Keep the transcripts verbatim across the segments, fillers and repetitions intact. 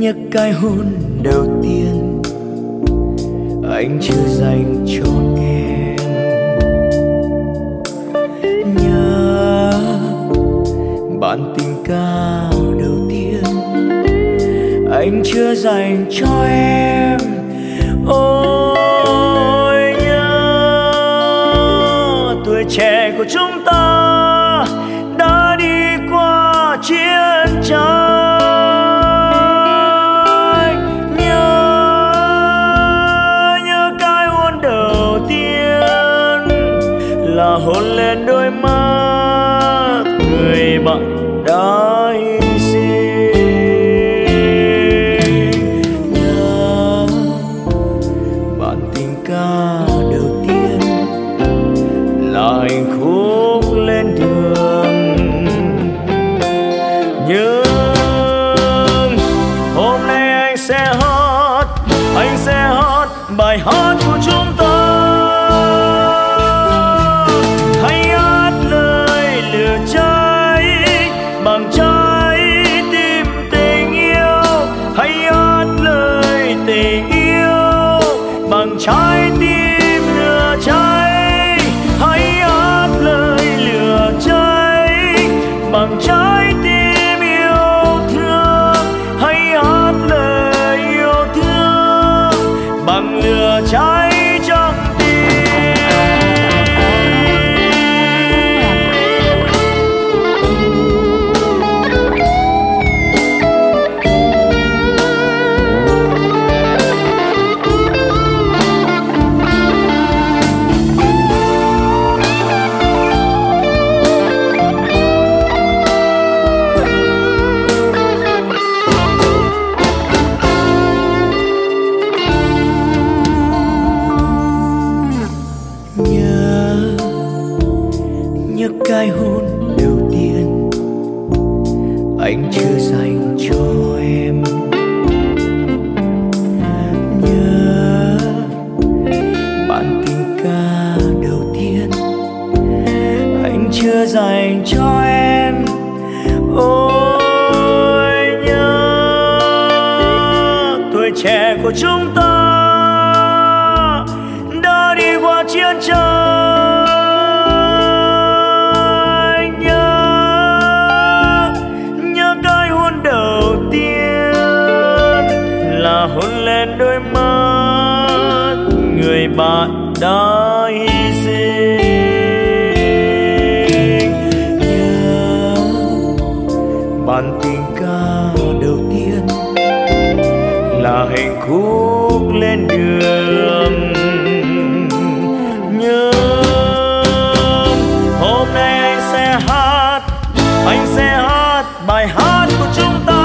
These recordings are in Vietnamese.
nhớ cái hôn đầu tiên anh chưa dành cho em. Nhớ bản tình ca đầu tiên anh chưa dành cho em. Ôi nhớ tuổi trẻ của chúng ta đã đi qua chiến tranh. Nhớ nhớ cái hôn đầu tiên là hôn lên đôi mắt người bạn đã hy sinh. Nhớ bản tình ca đầu tiên là hạnh phúc lên đường. Nhưng hôm nay anh sẽ hát, anh sẽ hát bài hát của chúng ta. Hãy hát lời lửa cháy bằng trái tim tình yêu. Hãy hát lời tình yêu bằng trái tim lửa cháy. Hãy hát lời lửa cháy bằng trái tim yêu thương. Hãy hát lời yêu thương bằng lửa cháy trong tim. Nhớ cái hôn đầu tiên anh chưa dành cho em. Nhớ bản tình ca đầu tiên anh chưa dành cho em. Ôi nhớ tuổi trẻ của chúng ta đã đi qua chiến tranh. Hôn lên đôi mắt người bạn đã hy sinh. Nhớ bản tình ca đầu tiên là hạnh phúc lên đường. Nhớ hôm nay anh sẽ hát, anh sẽ hát bài hát của chúng ta.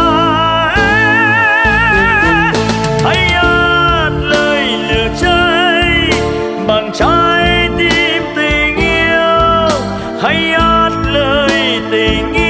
Bằng trái tim tình yêu, hãy hát lời tình yêu.